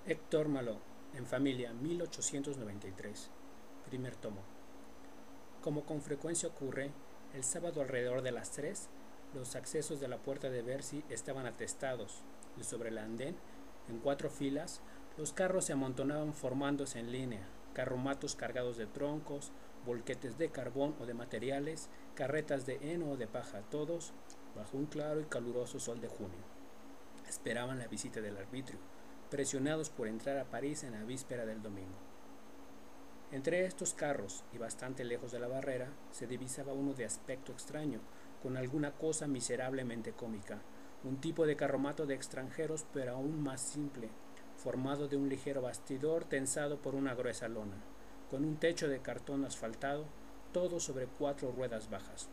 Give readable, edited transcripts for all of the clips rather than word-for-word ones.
Héctor Malot, en familia, 1893, primer tomo. Como con frecuencia ocurre, el sábado alrededor de las 3, los accesos de la puerta de Bercy estaban atestados, y sobre el andén, en 4 filas, los carros se amontonaban formándose en línea, carromatos cargados de troncos, volquetes de carbón o de materiales, carretas de heno o de paja, todos bajo un claro y caluroso sol de junio. Esperaban la visita del arbitrio, presionados por entrar a París en la víspera del domingo. Entre estos carros, y bastante lejos de la barrera, se divisaba uno de aspecto extraño, con alguna cosa miserablemente cómica, un tipo de carromato de extranjeros, pero aún más simple, formado de un ligero bastidor tensado por una gruesa lona, con un techo de cartón asfaltado, todo sobre 4 ruedas bajas.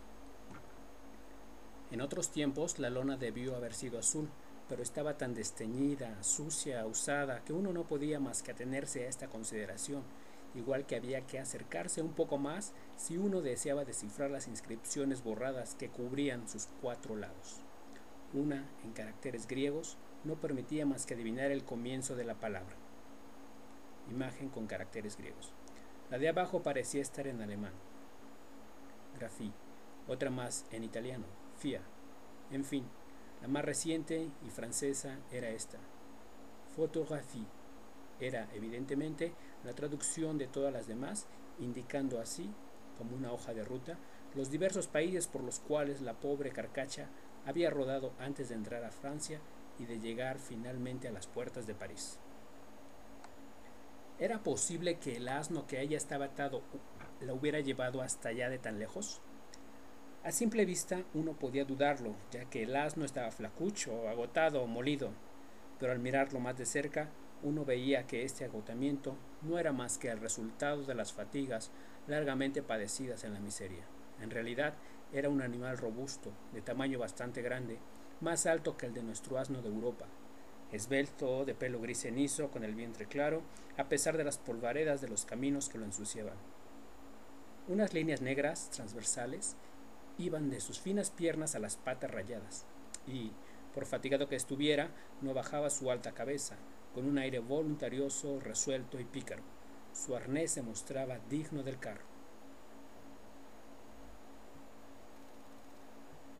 En otros tiempos la lona debió haber sido azul, pero estaba tan desteñida, sucia, usada, que uno no podía más que atenerse a esta consideración, igual que había que acercarse un poco más si uno deseaba descifrar las inscripciones borradas que cubrían sus 4 lados. Una, en caracteres griegos, no permitía más que adivinar el comienzo de la palabra. Imagen con caracteres griegos. La de abajo parecía estar en alemán. Graphie. Otra más en italiano. Fia. En fin, la más reciente y francesa era esta. Photographie. Era, evidentemente, la traducción de todas las demás, indicando así, como una hoja de ruta, los diversos países por los cuales la pobre carcacha había rodado antes de entrar a Francia y de llegar finalmente a las puertas de París. ¿Era posible que el asno que a ella estaba atado la hubiera llevado hasta allá de tan lejos? A simple vista uno podía dudarlo, ya que el asno estaba flacucho, agotado o molido, pero al mirarlo más de cerca, uno veía que este agotamiento no era más que el resultado de las fatigas largamente padecidas en la miseria. En realidad, era un animal robusto, de tamaño bastante grande, más alto que el de nuestro asno de Europa, esbelto, de pelo gris cenizo, con el vientre claro, a pesar de las polvaredas de los caminos que lo ensuciaban. Unas líneas negras, transversales, iban de sus finas piernas a las patas rayadas, y, por fatigado que estuviera, no bajaba su alta cabeza, con un aire voluntarioso, resuelto y pícaro. Su arnés se mostraba digno del carro.